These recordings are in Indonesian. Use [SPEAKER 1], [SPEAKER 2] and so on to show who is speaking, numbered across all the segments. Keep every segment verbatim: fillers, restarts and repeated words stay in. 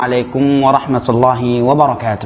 [SPEAKER 1] Assalamualaikum warahmatullahi wabarakatuh.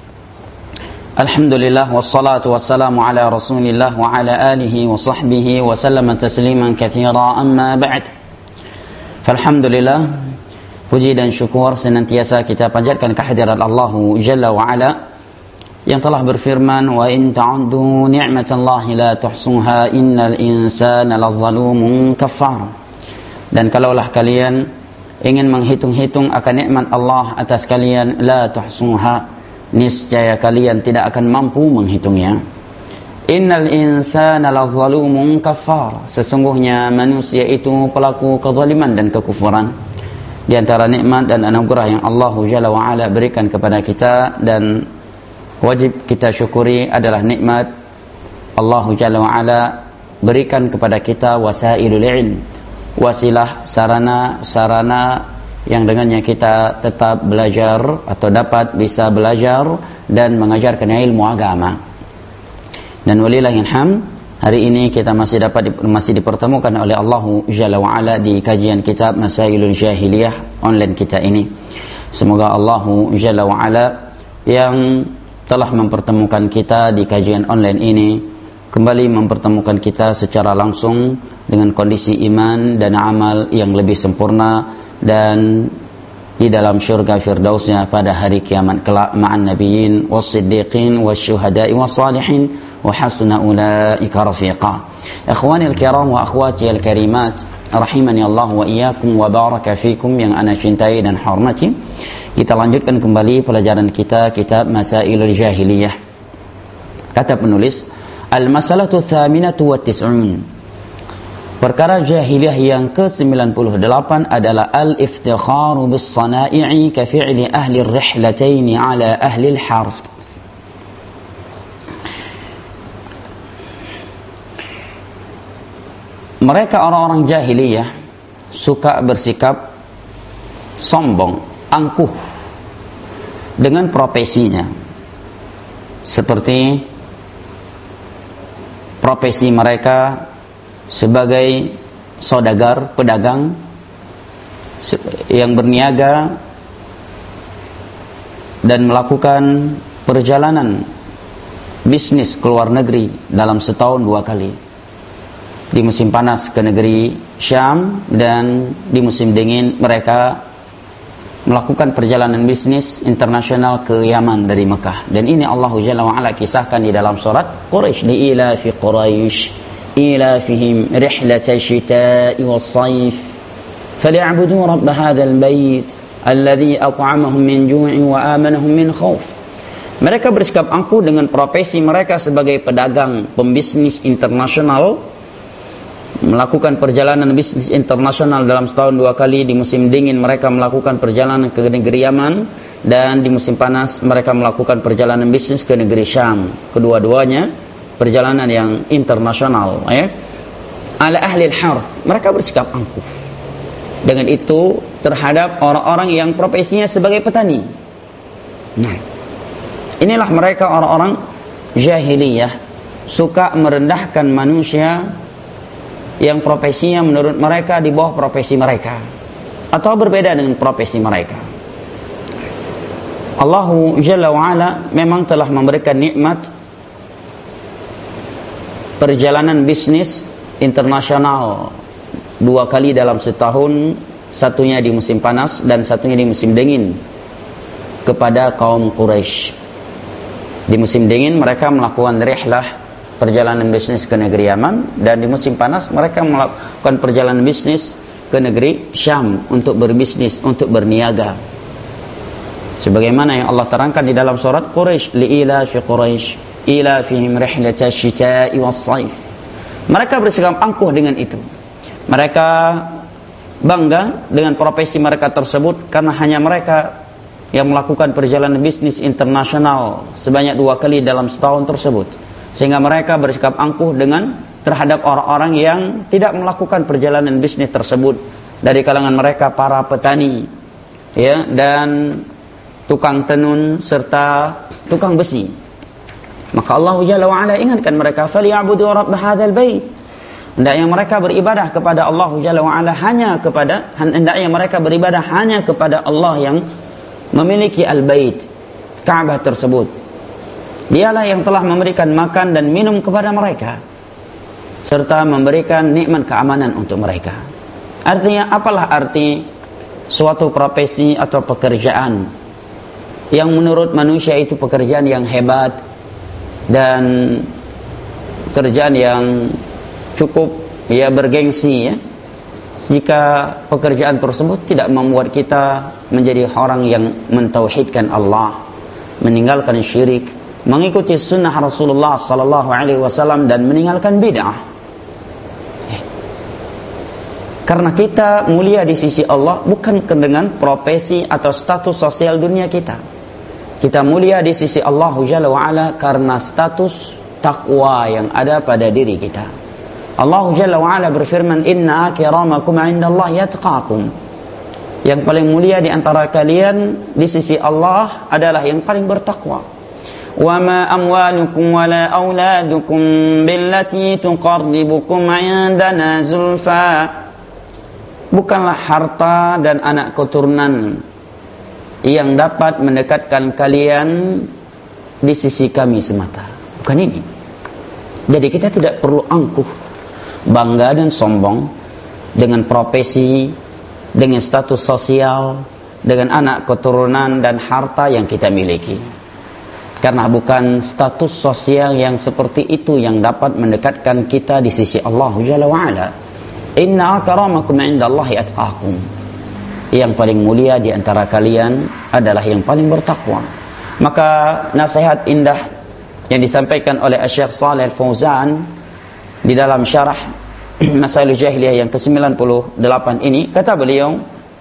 [SPEAKER 1] Alhamdulillah wassalatu wassalamu ala Rasulillah wa ala alihi wa sahbihi wa sallama tasliman katsira, amma ba'd. Falhamdulillah, puji dan syukur senantiasa kita panjatkan kehadirat Allah Jalla wa Ala yang telah berfirman, wa in ta'uddu ni'matallahi la tuhsuha innal insana lazalumun kafar. Dan kalaulah kalian ingin menghitung-hitung akan nikmat Allah atas kalian, la tuhsuha, niscaya kalian tidak akan mampu menghitungnya. Innal insana lazalumun kafar, sesungguhnya manusia itu pelaku kezaliman dan kekufuran. Di antara nikmat dan anugerah yang Allah Jalla wa Ala berikan kepada kita dan wajib kita syukuri adalah nikmat Allah Jalla wa Ala berikan kepada kita wasailul ilm, wasilah, sarana-sarana yang dengannya kita tetap belajar atau dapat bisa belajar dan mengajarkan ilmu agama. Dan walillahil hamd, hari ini kita masih dapat masih dipertemukan oleh Allah Jalla wa Ala di kajian kitab Masailul Jahiliyah online kita ini. Semoga Allah Jalla wa Ala yang telah mempertemukan kita di kajian online ini kembali mempertemukan kita secara langsung dengan kondisi iman dan amal yang lebih sempurna dan di dalam syurga firdausnya pada hari kiamat kelak ma'an nabiyyin was-siddiqin wasyuhada'i was-salihin wa hasuna ulaika rafiqa. Ikhwanil kiram wa akhwati al-karimat, rahimani Allah wa iyyakum wa baraka fikum yang ana cintai dan hormati. Kita lanjutkan kembali pelajaran kita kitab Masailul Jahiliyah. Kata penulis, Al-masalatu thaminatu wa tis'un, perkara jahiliyah yang ke sembilan puluh delapan adalah al-iftikharu bis-sana'i'i ka fi'li ahli ar-rihlataini ala ahli al-harf. Mereka orang-orang jahiliyah suka bersikap sombong, angkuh dengan profesinya, seperti profesi mereka sebagai saudagar, pedagang yang berniaga dan melakukan perjalanan bisnis ke luar negeri dalam setahun dua kali. Di musim panas ke negeri Syam dan di musim dingin mereka melakukan perjalanan bisnis internasional ke Yaman dari Mekah. Dan ini Allah Jalla wa Ala kisahkan di dalam surat Quraisy, li ila fi Quraisy ila fihim rihlata syita'i was-sayf falyabudu rabb hadzal bait alladhi at'amahum min ju'in wa amanahum min khauf. Mereka bersikap angkuh dengan profesi mereka sebagai pedagang, pembisnis internasional, melakukan perjalanan bisnis internasional dalam setahun dua kali. Di musim dingin mereka melakukan perjalanan ke negeri Yaman, dan di musim panas mereka melakukan perjalanan bisnis ke negeri Syam. Kedua-duanya perjalanan yang internasional, ya. Ala ahli al-harth, mereka bersikap angkuh dengan itu terhadap orang-orang yang profesinya sebagai petani. Nah, inilah mereka orang-orang jahiliyah, suka merendahkan manusia yang profesinya menurut mereka di bawah profesi mereka atau berbeda dengan profesi mereka. Allah Jalla wa Ala memang telah memberikan nikmat perjalanan bisnis internasional dua kali dalam setahun, satunya di musim panas dan satunya di musim dingin kepada kaum Quraisy. Di musim dingin mereka melakukan rihlah, perjalanan bisnis ke negeri Yaman, dan di musim panas mereka melakukan perjalanan bisnis ke negeri Syam untuk berbisnis, untuk berniaga. Sebagaimana yang Allah terangkan di dalam surat Quraisy, li ila fi Quraisy ila fihim rihlata syita'i was-sayf. Mereka bersikap angkuh dengan itu. Mereka bangga dengan profesi mereka tersebut karena hanya mereka yang melakukan perjalanan bisnis internasional sebanyak dua kali dalam setahun tersebut. Sehingga mereka bersikap angkuh dengan terhadap orang-orang yang tidak melakukan perjalanan bisnis tersebut. Dari kalangan mereka para petani, ya, dan tukang tenun serta tukang besi. Maka Allah Jalla wa Ala ingatkan mereka, falyabudu rabb hadzal bait. Hendaknya mereka beribadah kepada Allah Jalla wa Ala hanya kepada hendaknya mereka beribadah hanya kepada Allah yang memiliki al-bait, Ka'bah tersebut. Dialah yang telah memberikan makan dan minum kepada mereka, serta memberikan nikmat keamanan untuk mereka. Artinya, apalah arti suatu profesi atau pekerjaan yang menurut manusia itu pekerjaan yang hebat dan pekerjaan yang cukup ya bergengsi, ya, jika pekerjaan tersebut tidak membuat kita menjadi orang yang mentauhidkan Allah, meninggalkan syirik, mengikuti sunnah Rasulullah sallallahu alaihi wasallam, dan meninggalkan bid'ah. Karena kita mulia di sisi Allah bukan dengan profesi atau status sosial dunia kita. Kita mulia di sisi Allah Jalla wa'ala karena status takwa yang ada pada diri kita. Allah Jalla wa'ala berfirman, inna akramakum indallahi atqakum. Yang paling mulia di antara kalian di sisi Allah adalah yang paling bertakwa. Wa ma amwalukum wala auladukum billati tuqarribukum indana zulfa. Bukanlah harta dan anak keturunan yang dapat mendekatkan kalian di sisi kami semata. Bukan ini. Jadi kita tidak perlu angkuh, bangga dan sombong dengan profesi, dengan status sosial, dengan anak keturunan dan harta yang kita miliki. Karena bukan status sosial yang seperti itu yang dapat mendekatkan kita di sisi Allah Jalla wa'ala. Inna akramakum indallahi atqakum. Yang paling mulia di antara kalian adalah yang paling bertakwa. Maka nasihat indah yang disampaikan oleh Syekh Shalih Al-Fauzan di dalam syarah Masail Jahiliyah yang ke sembilan puluh delapan ini, kata beliau,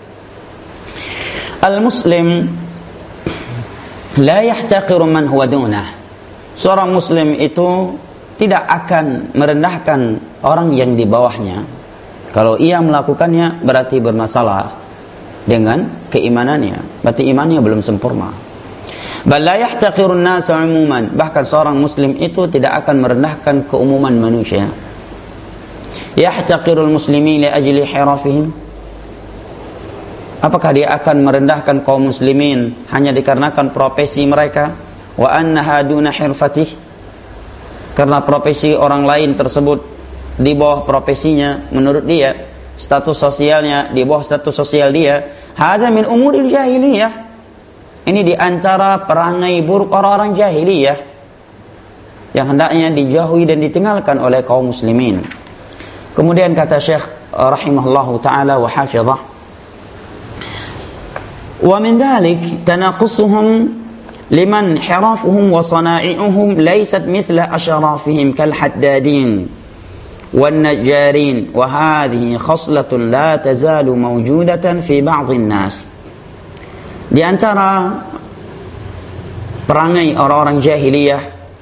[SPEAKER 1] Al-Muslim la yahtaqiru man huwa dunah. Seorang muslim itu tidak akan merendahkan orang yang di bawahnya. Kalau ia melakukannya berarti bermasalah dengan keimanannya, berarti imannya belum sempurna. Bal la yahtaqiru an-nasa 'umuman. Bahkan seorang muslim itu tidak akan merendahkan keumuman manusia. Yahtaqirul muslimin li ajli hirafihim. Apakah dia akan merendahkan kaum muslimin hanya dikarenakan profesi mereka? Wa annaha duna hirfatih. Karena profesi orang lain tersebut di bawah profesinya, menurut dia status sosialnya di bawah status sosial dia. Hadza min umuril jahiliyah. Ini di antara perangai buruk orang-orang jahiliyah yang hendaknya dijauhi dan ditinggalkan oleh kaum muslimin. Kemudian kata Syekh rahimahullahu taala wa hafizah, wa min dhalik tanaqqusuhum liman hirafuhum wa sana'i'uhum laysat mithla asharafihim kal haddadin wan najjarin, wa hadhihi khaslatun la tazalu mawjudatan fi ba'dhin nas. Di antara perangai orang-orang jahiliyah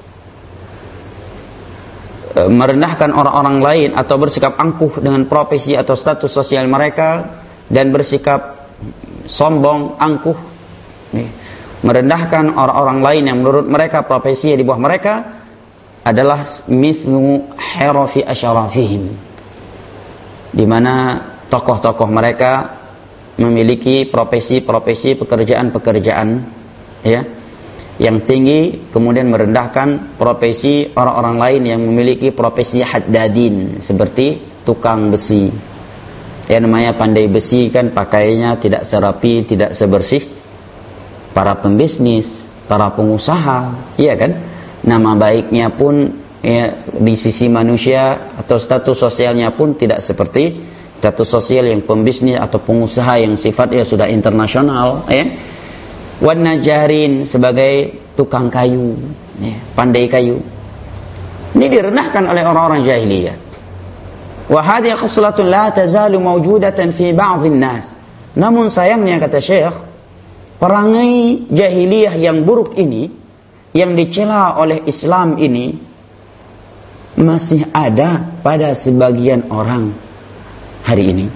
[SPEAKER 1] merendahkan orang-orang lain atau bersikap angkuh dengan profesi atau status sosial mereka, dan bersikap sombong, angkuh, merendahkan orang-orang lain yang menurut mereka profesi di bawah mereka, adalah mislu hirafi asyarafihim, di mana tokoh-tokoh mereka memiliki profesi-profesi, pekerjaan-pekerjaan, ya, yang tinggi, kemudian merendahkan profesi orang-orang lain yang memiliki profesi haddadin, seperti tukang besi. Ya, namanya pandai besi kan pakaiannya tidak serapi, tidak sebersih para pembisnis, para pengusaha, iya kan? Nama baiknya pun ya, di sisi manusia atau status sosialnya pun tidak seperti status sosial yang pembisnis atau pengusaha yang sifatnya sudah internasional, ya. Wan najarin, sebagai tukang kayu, ya, pandai kayu. Ini direndahkan oleh orang-orang jahiliyah. Wa hadhihi khaslatun la tazalu mawjudatan fi ba'dhin nas. Namun sayangnya, kata Syekh, perangai jahiliyah yang buruk ini, yang dicela oleh Islam ini, masih ada pada sebagian orang hari ini.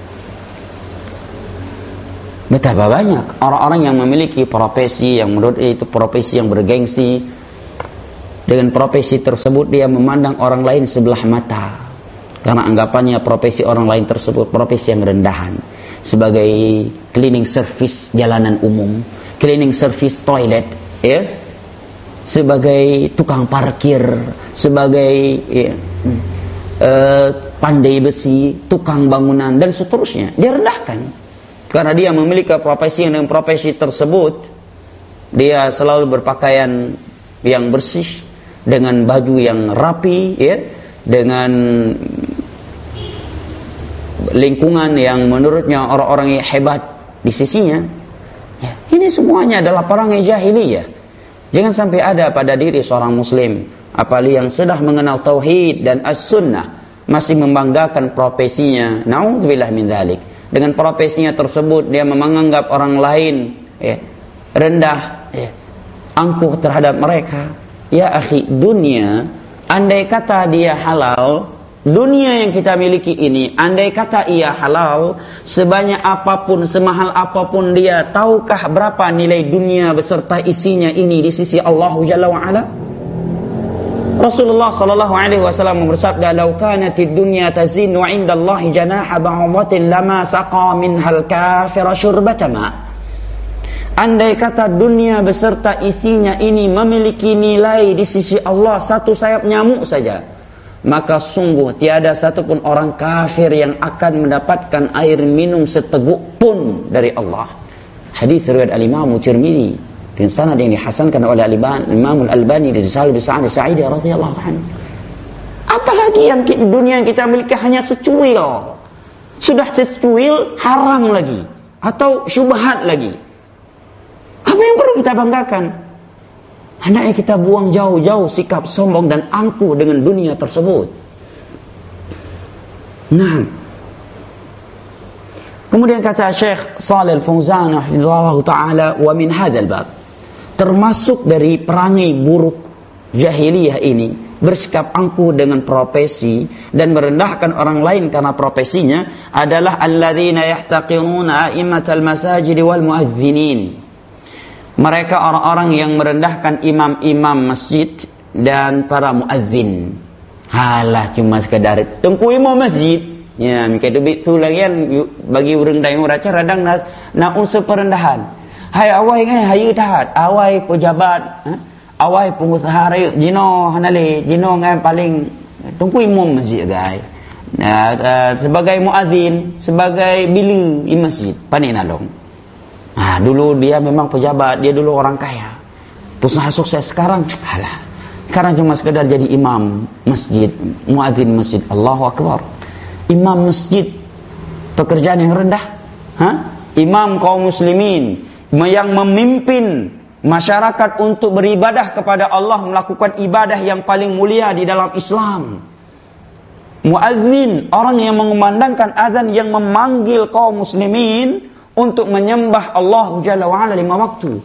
[SPEAKER 1] Betapa banyak orang-orang yang memiliki profesi yang menurut dia itu profesi yang bergengsi. Dengan profesi tersebut dia memandang orang lain sebelah mata, karena anggapannya profesi orang lain tersebut profesi yang rendahan. sebagai cleaning service jalanan umum, cleaning service toilet, ya, sebagai tukang parkir, sebagai ya, uh, pandai besi, tukang bangunan dan seterusnya. Dia rendahkan karena dia memiliki profesi yang dengan profesi tersebut dia selalu berpakaian yang bersih, dengan baju yang rapi, ya, dengan lingkungan yang menurutnya orang-orang yang hebat di sisinya. Ya, ini semuanya adalah perangai jahiliyah. Jangan sampai ada pada diri seorang muslim, apalagi yang sudah mengenal tauhid dan as-sunnah, masih membanggakan profesinya. Na'udzubillah min dzalik. Dengan profesinya tersebut dia menganggap orang lain, ya, rendah, ya, angkuh terhadap mereka. Ya akhi, dunia, andai kata dia halal, dunia yang kita miliki ini, andai kata ia halal, sebanyak apapun, semahal apapun dia, tahukah berapa nilai dunia beserta isinya ini di sisi Allah Jalla wa Ala? Rasulullah sallallahu alaihi wasallam bersabda, "Lau kanatid dunya tazinu 'inda Allah janaha ba'datin lama saqa minhal kafira syurbata ma." Andai kata dunia beserta isinya ini memiliki nilai di sisi Allah satu sayap nyamuk saja, maka sungguh tiada satupun orang kafir yang akan mendapatkan air minum seteguk pun dari Allah. Hadis riwayat Al-Imam Tirmidzi dengan sanad yang dihasankan oleh Al-Imam Al-Albani dari Sa'id bin Sa'id radhiyallahu anhu. Apalagi yang dunia yang kita miliki hanya secuil. Sudah secuil haram lagi atau syubhat lagi. Apa yang perlu kita banggakan? Hendaknya kita buang jauh-jauh sikap sombong dan angkuh dengan dunia tersebut. Nah, kemudian kata Syekh Shalih Al-Fauzan hafizahullah taala, wa min hadzal bab, termasuk dari perangai buruk jahiliyah ini, bersikap angkuh dengan profesi dan merendahkan orang lain karena profesinya, adalah alladzina yahtaqiruna a'immatal masajid wal muadzinin. Mereka orang-orang yang merendahkan imam-imam masjid dan para muazzin. Halah cuma sekadar tengku imam masjid. Ya, mika debit tu lagi kan bagi urang dayung raca radang nak nak unsur perendahan. Hai awai ngai hayu tahat, awai pejabat, ha? Awai pengusaha raya jino hanale, jino ngai paling tengku imam masjid gai. Nah, uh, sebagai muazzin, sebagai bilu di masjid, pandai nalong. Ah, dulu dia memang pejabat, dia dulu orang kaya, pengusaha sukses. Sekarang, halah, sekarang cuma sekedar jadi imam masjid, muadzin masjid. Allahu Akbar. Imam masjid, pekerjaan yang rendah. Hah? Imam kaum muslimin yang memimpin masyarakat untuk beribadah kepada Allah, melakukan ibadah yang paling mulia di dalam Islam. Muadzin, orang yang mengumandangkan azan, yang memanggil kaum muslimin untuk menyembah Allah Jalla wa'ala lima waktu.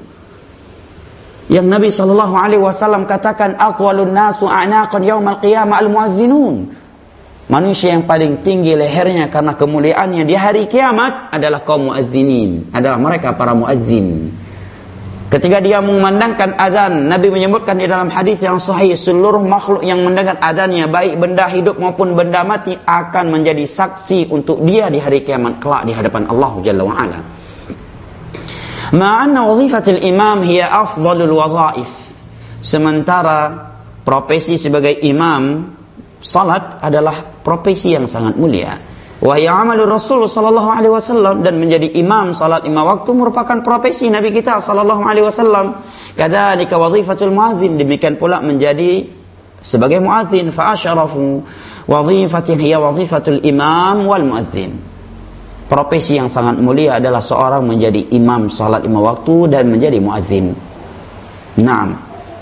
[SPEAKER 1] Yang Nabi sallallahu alaihi wasallam katakan, aqwalun nasu a'naqan yaumal qiyamah al-muazzinun. Manusia yang paling tinggi lehernya karena kemuliaannya di hari kiamat adalah kaum muazzinin, adalah mereka para muazzin. Ketika dia mengumandangkan azan, Nabi menyebutkan di dalam hadis yang sahih, seluruh makhluk yang mendengar azannya, baik benda hidup maupun benda mati, akan menjadi saksi untuk dia di hari kiamat kelak di hadapan Allah Jalla wa Ala. Ma'anna wazifatul imam hiya afdalul wazaif. Sementara profesi sebagai imam salat adalah profesi yang sangat mulia. Wa hiya amalur Rasul sallallahu alaihi wasallam, dan menjadi imam salat lima waktu merupakan profesi Nabi kita sallallahu alaihi wasallam. Kadzalika wazifatul muadzin, demikian pula menjadi sebagai muadzin. Fa asyarafu wazifatin hiya wazifatul imam wal muadzin. Profesi yang sangat mulia adalah seorang menjadi imam salat lima waktu dan menjadi muadzin. Naam.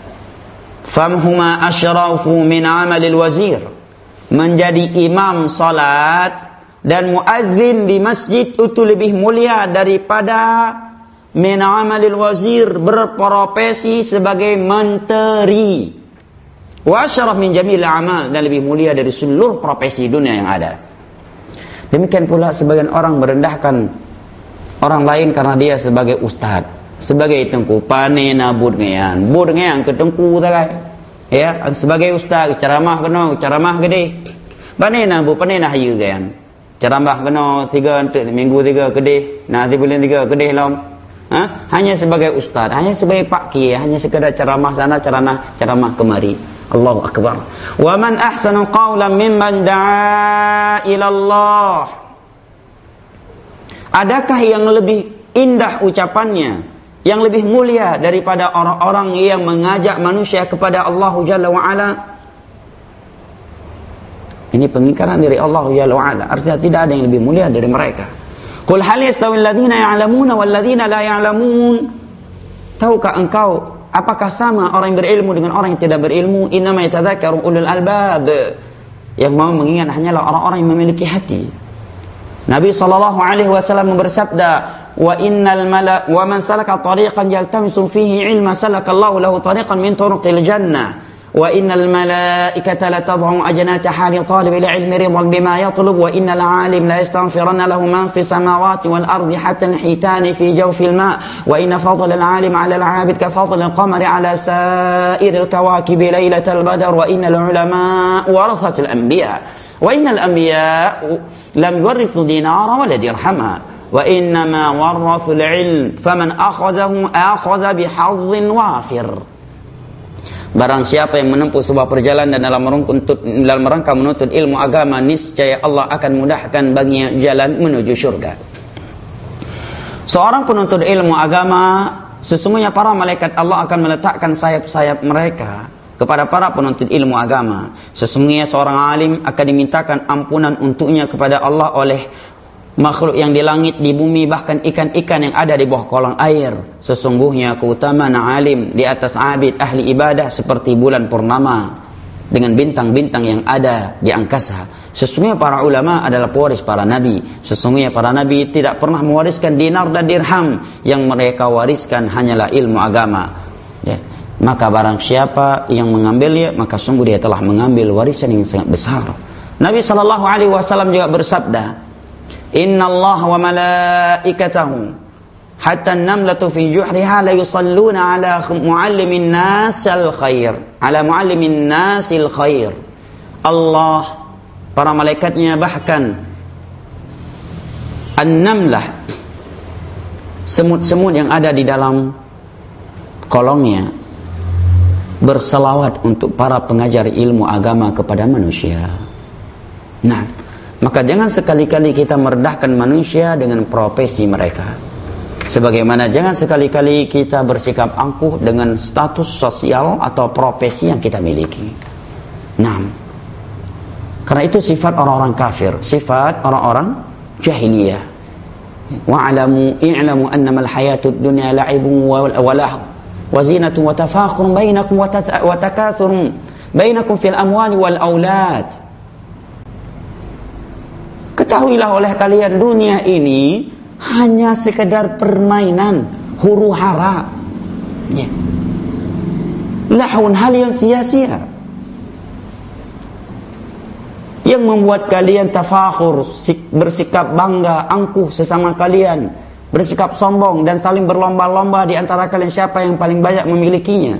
[SPEAKER 1] Famhuma asyrafu min amalil wazir. Menjadi imam salat dan muazzin di masjid itu lebih mulia daripada min amalil wazir, berprofesi sebagai menteri. Wa asyraf min jamil amal, dan lebih mulia dari seluruh profesi dunia yang ada. Demikian pula sebagian orang merendahkan orang lain karena dia sebagai ustaz, sebagai tengku panena bud ngayan, bud ngayan ke tengku takai. Ya, sebagai ustaz ceramah kena ceramah gede. Panena bu panena hayu gayan. ceramah kena tiga minggu tiga kedih, nanti bulan tiga kedih lom. Ha? Hanya sebagai ustaz, hanya sebagai pak kiai, hanya sekedar ceramah sana, ceramah ceramah kemari. Allahu akbar. Wa man ahsanu qawlan mimman da'a ila Allah. Adakah yang lebih indah ucapannya, yang lebih mulia daripada orang-orang yang mengajak manusia kepada Allah Jalla wa Ala? Ini pengingkaran dari Allah Jalla wa Ala. Artinya tidak ada yang lebih mulia dari mereka. Qul hal yastawi alladziina ya'lamuuna wal ladziina la ya'lamuun? Tahukah engkau apakah sama orang yang berilmu dengan orang yang tidak berilmu? Innama yatadzakkaru ulul albab. Yang mau mengingat hanyalah orang-orang yang memiliki hati. Nabi sallallahu alaihi wasallam bersabda, "Wa innal mala wa man salaka tariqan yaltamisu fihi ilma salakallahu lahu tariqan min turuqil jannah." Wa innal malaikata la tad'u ajnataha li talibil ilmi ridan bima yatlub wa innal 'alim la yastaghfiranna lahu man fis samawati wal ardi hatta al-hitani fi jawfil ma' wa inna fadla al-'alim 'ala al-'abid ka fadli al-qamari 'ala sa'iril kawakibi lailatal badr wa innal 'ulama warathatul anbiya wa innal anbiya lam yurithu dinara wala dirhama wa innama warathul 'ilm faman akhadhahu akhadha bihazzin wafir. Barang siapa yang menempuh sebuah perjalanan dalam menuntut, dalam rangka menuntut ilmu agama, niscaya Allah akan mudahkan baginya jalan menuju surga. Seorang penuntut ilmu agama, sesungguhnya para malaikat Allah akan meletakkan sayap-sayap mereka kepada para penuntut ilmu agama. Sesungguhnya seorang alim akan dimintakan ampunan untuknya kepada Allah oleh makhluk yang di langit, di bumi, bahkan ikan-ikan yang ada di bawah kolong air. Sesungguhnya keutamaan alim di atas abid ahli ibadah seperti bulan purnama dengan bintang-bintang yang ada di angkasa. Sesungguhnya para ulama adalah pewaris para nabi. Sesungguhnya para nabi tidak pernah mewariskan dinar dan dirham. Yang mereka wariskan hanyalah ilmu agama, ya. Maka barang siapa yang mengambilnya, maka sungguh dia telah mengambil warisan yang sangat besar. Nabi sallallahu alaihi wasallam juga bersabda, Inna Allah wa malaikatahu hatta an-namlatu fi juhriha la yusalluna ala muallimin nasal khair ala muallimin nasil khair. Allah, para malaikatnya, bahkan an-namlah, semut-semut yang ada di dalam kolongnya, berselawat untuk para pengajar ilmu agama kepada manusia. Nah, maka jangan sekali-kali kita merendahkan manusia dengan profesi mereka. Sebagaimana jangan sekali-kali kita bersikap angkuh dengan status sosial atau profesi yang kita miliki. Nah, karena itu sifat orang-orang kafir, sifat orang-orang jahiliyah. Wa'alamu i'lamu annamal hayatud dunya la'ibun wa lahu wa zinatun wa tafakhurun bainakum wa takathurun bainakum fil amwali wal aulad. Ketahuilah oleh kalian, dunia ini hanya sekedar permainan, huru hara, ya. Lahun, hal yang sia-sia, yang membuat kalian tafakhur, bersikap bangga, angkuh sesama kalian, bersikap sombong dan saling berlomba-lomba di antara kalian siapa yang paling banyak memilikinya.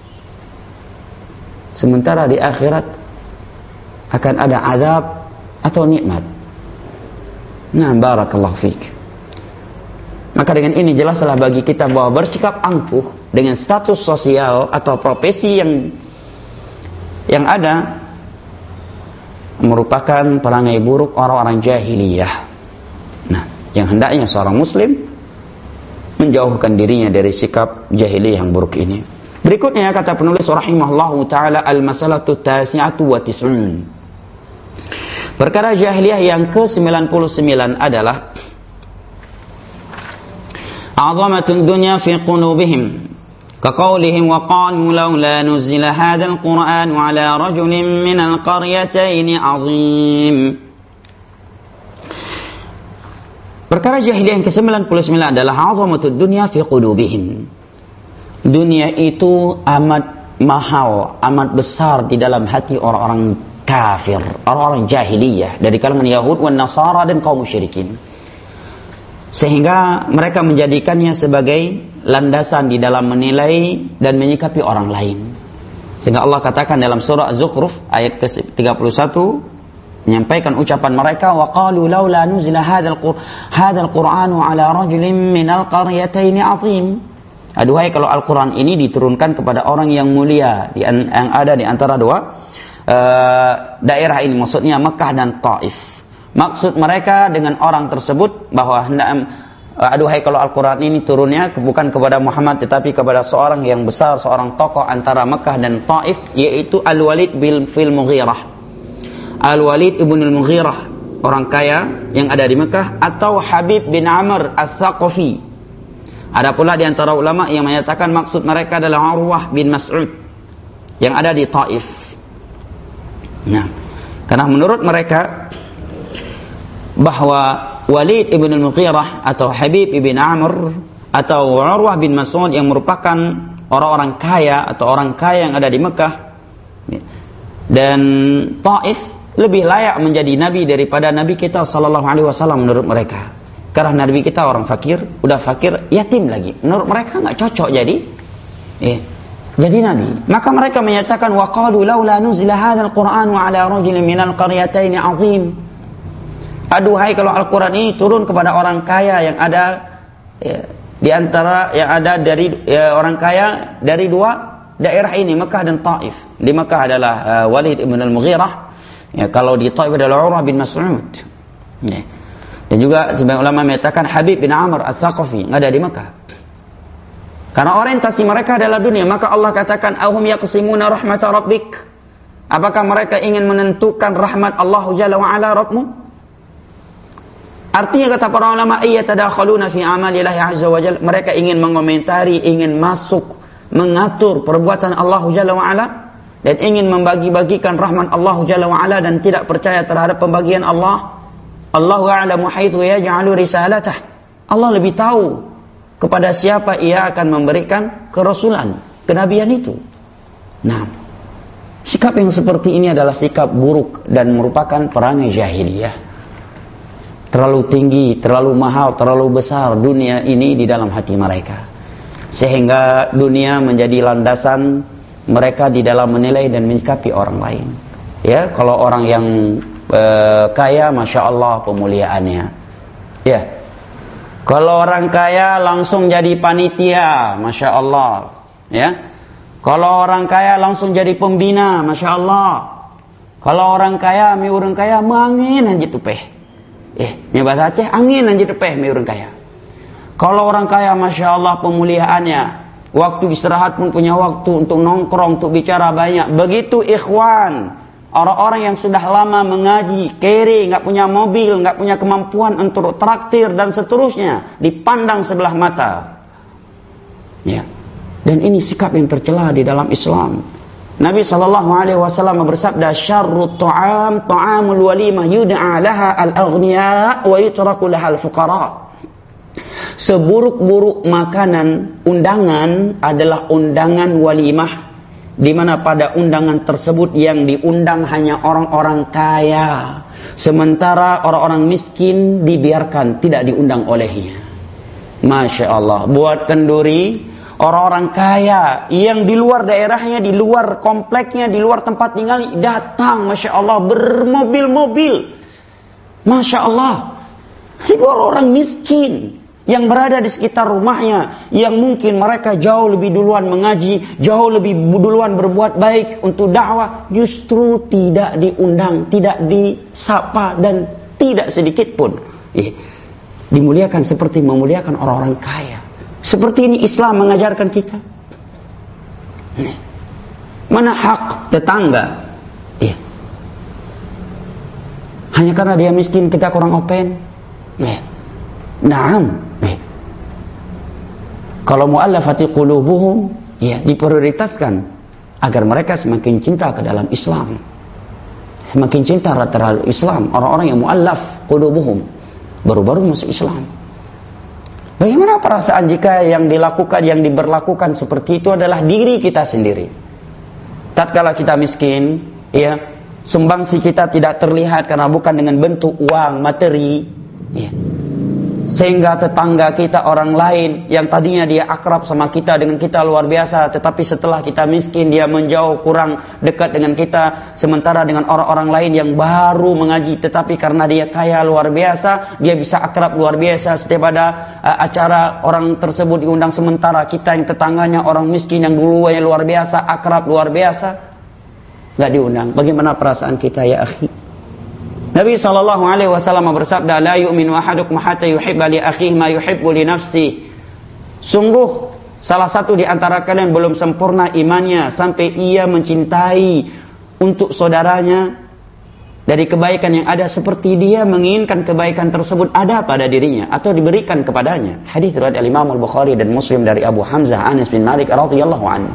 [SPEAKER 1] Sementara di akhirat akan ada azab atau nikmat. Nah, barakallahu fiik. Maka dengan ini jelaslah bagi kita bahwa bersikap angkuh dengan status sosial atau profesi yang yang ada merupakan perangai buruk orang-orang jahiliyah. Nah, yang hendaknya seorang muslim menjauhkan dirinya dari sikap jahiliyah yang buruk ini. Berikutnya kata penulis rahimahullahu taala, al-masalatu tasi'atu wa tis'un. Perkara jahiliyah yang ke sembilan puluh sembilan adalah a'zamatun dunya fi qulubihim kaqaulihim wa qalu laula nuzila hadzal qur'an 'ala rajulin minal qaryatayn 'azim. Perkara jahiliyah yang ke sembilan puluh sembilan adalah a'zamatud dunya fi qulubihim. Dunia itu amat mahal, amat besar di dalam hati orang-orang kafir, orang-orang jahiliyah dari kalangan Yahud dan Nasara dan kaum musyrikin, sehingga mereka menjadikannya sebagai landasan di dalam menilai dan menyikapi orang lain. Sehingga Allah katakan dalam surah Az-Zukhruf ayat ke tiga puluh satu, menyampaikan ucapan mereka, wa qalu laula nuzila hadzal qur hadzal qur'anu ala rajulin minal qaryataini 'azim. Aduhai kalau Al-Qur'an ini diturunkan kepada orang yang mulia di, yang ada di antara dua uh, daerah ini, maksudnya Mekah dan Taif. Maksud mereka dengan orang tersebut bahwa hendak uh, aduhai kalau Al-Qur'an ini turunnya bukan kepada Muhammad tetapi kepada seorang yang besar, seorang tokoh antara Mekah dan Taif, yaitu Al-Walid bin fil Mughirah. Al-Walid ibn al-Mughirah, orang kaya yang ada di Mekah, atau Habib bin Amr al-Thaqafi. Ada pula di antara ulama yang menyatakan maksud mereka adalah Urwah bin Mas'ud yang ada di Taif. Nah, karena menurut mereka bahwa Walid ibn al-Mughirah atau Habib ibn Amr atau Urwah bin Mas'ud yang merupakan orang-orang kaya atau orang kaya yang ada di Mekah dan Taif lebih layak menjadi nabi daripada nabi kita sallallahu alaihi wasallam menurut mereka. Karena nabi kita orang fakir, udah fakir, yatim lagi. Menurut mereka enggak cocok jadi eh, jadi nabi. Maka mereka menyatakan wa qalu laula nuzila hadzal qur'anu ala rajulin minal qaryataini 'azim. Aduhai kalau Al-Qur'an ini turun kepada orang kaya yang ada ya, di antara yang ada dari ya, orang kaya dari dua daerah ini, Mekah dan Taif. Di Mekah adalah uh, Walid ibn al-Mughirah. Ya, kalau di Taif adalah Urwah bin Mas'ud. Ya. Dan juga sebagian ulama mengatakan Habib bin Amr al-Thaqafi, ada di Mekah. Karena orientasi mereka adalah dunia, maka Allah katakan ahum yaqsimuna rahmata rabbik. Apakah mereka ingin menentukan rahmat Allah Jalla wa Ala Rabbmu? Artinya kata para ulama, iyatadakhaluna fi amalillahi azza wa jalla, mereka ingin mengomentari, ingin masuk, mengatur perbuatan Allah Jalla wa Ala, dan ingin membagi-bagikan rahmat Allah Jalla wa Ala dan tidak percaya terhadap pembagian Allah. Allahu a'lamu haitsu yaj'alu risalatah. Allah lebih tahu kepada siapa ia akan memberikan kerasulan, kenabian itu. Nah, sikap yang seperti ini adalah sikap buruk dan merupakan perangai jahiliyah. Terlalu tinggi, terlalu mahal, terlalu besar dunia ini di dalam hati mereka, sehingga dunia menjadi landasan mereka di dalam menilai dan menyikapi orang lain. Ya, kalau orang yang e, kaya, masya Allah pemuliaannya. Ya, kalau orang kaya langsung jadi panitia, masya Allah. Ya, kalau orang kaya langsung jadi pembina, masya Allah. Kalau orang kaya, mi orang kaya mangin aja tupeh. Eh, mi bahasa Aceh angin aja tupeh mi orang kaya. Kalau orang kaya, masya Allah pemuliaannya. Waktu istirahat pun punya waktu untuk nongkrong, untuk bicara banyak. Begitu ikhwan, orang-orang yang sudah lama mengaji, kere, nggak punya mobil, nggak punya kemampuan untuk traktir dan seterusnya, dipandang sebelah mata. Ya, dan ini sikap yang tercela di dalam Islam. Nabi Shallallahu Alaihi Wasallam bersabda, "Syarrut ta'am ta'amul walimah yud'a laha al-aghniya wa yutraku laha al-fuqara." Seburuk-buruk makanan undangan adalah undangan walimah, di mana pada undangan tersebut yang diundang hanya orang-orang kaya, sementara orang-orang miskin dibiarkan tidak diundang olehnya. Masya Allah, buat kenduri orang-orang kaya yang di luar daerahnya, di luar kompleknya, di luar tempat tinggal datang, masya Allah, bermobil-mobil, masya Allah. Tapi orang-orang miskin yang berada di sekitar rumahnya, yang mungkin mereka jauh lebih duluan mengaji, jauh lebih duluan berbuat baik untuk dakwah, justru tidak diundang, tidak disapa, dan tidak sedikit pun eh, dimuliakan seperti memuliakan orang-orang kaya. Seperti ini Islam mengajarkan kita. Mana hak tetangga? Eh, hanya karena dia miskin kita kurang open? Eh, naam. Kalau mu'allafati qulubuhum, ya, diprioritaskan agar mereka semakin cinta ke dalam Islam, semakin cinta terhadap Islam. Orang-orang yang mu'allaf qulubuhum, baru-baru masuk Islam. Bagaimana perasaan jika yang dilakukan, yang diberlakukan seperti itu adalah diri kita sendiri? Tatkala kita miskin, ya, sumbangsi kita tidak terlihat karena bukan dengan bentuk uang, materi, ya. Sehingga tetangga kita, orang lain yang tadinya dia akrab sama kita, dengan kita luar biasa, tetapi setelah kita miskin dia menjauh, kurang dekat dengan kita. Sementara dengan orang-orang lain yang baru mengaji, tetapi karena dia kaya luar biasa, dia bisa akrab luar biasa. Setiap ada uh, acara orang tersebut diundang, sementara kita yang tetangganya orang miskin yang dulu yang luar biasa, akrab luar biasa, nggak diundang. Bagaimana perasaan kita ya akhi? Nabi sallallahu alaihi wasallam bersabda, la yu'minu ahadukum hatta yuhibba li akhihi ma yuhibbu li nafsihi. Sungguh salah satu di antara kalian belum sempurna imannya sampai ia mencintai untuk saudaranya dari kebaikan yang ada seperti dia menginginkan kebaikan tersebut ada pada dirinya atau diberikan kepadanya. Hadis riwayat Imam Al-Bukhari dan Muslim dari Abu Hamzah Anas bin Malik radhiyallahu anhu.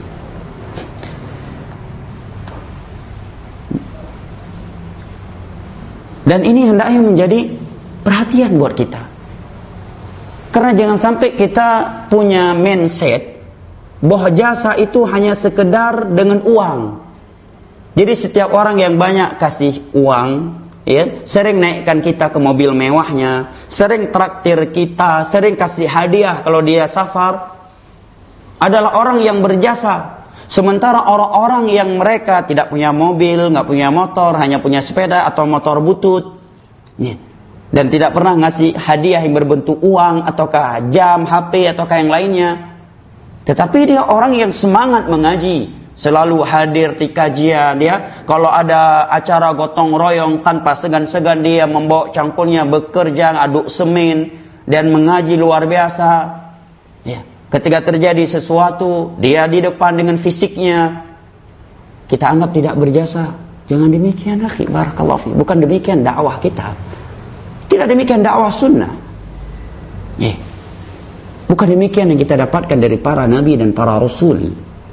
[SPEAKER 1] Dan ini hendaknya menjadi perhatian buat kita. Karena jangan sampai kita punya mindset bahwa jasa itu hanya sekedar dengan uang. Jadi setiap orang yang banyak kasih uang, ya, sering naikkan kita ke mobil mewahnya, sering traktir kita, sering kasih hadiah kalau dia safar, adalah orang yang berjasa. Sementara orang-orang yang mereka tidak punya mobil, nggak punya motor, hanya punya sepeda atau motor butut, ya, dan tidak pernah ngasih hadiah yang berbentuk uang ataukah jam, H P ataukah yang lainnya, tetapi dia orang yang semangat mengaji, selalu hadir di kajian. Dia kalau ada acara gotong royong tanpa segan-segan dia membawa cangkulnya bekerja, aduk semen dan mengaji luar biasa. Ya. Ketika terjadi sesuatu, dia di depan dengan fisiknya, kita anggap tidak berjasa. Jangan demikian, akhi, barakallahu fi. Bukan demikian dakwah kita. Tidak demikian dakwah sunnah. Eh. Bukan demikian yang kita dapatkan dari para nabi dan para rasul.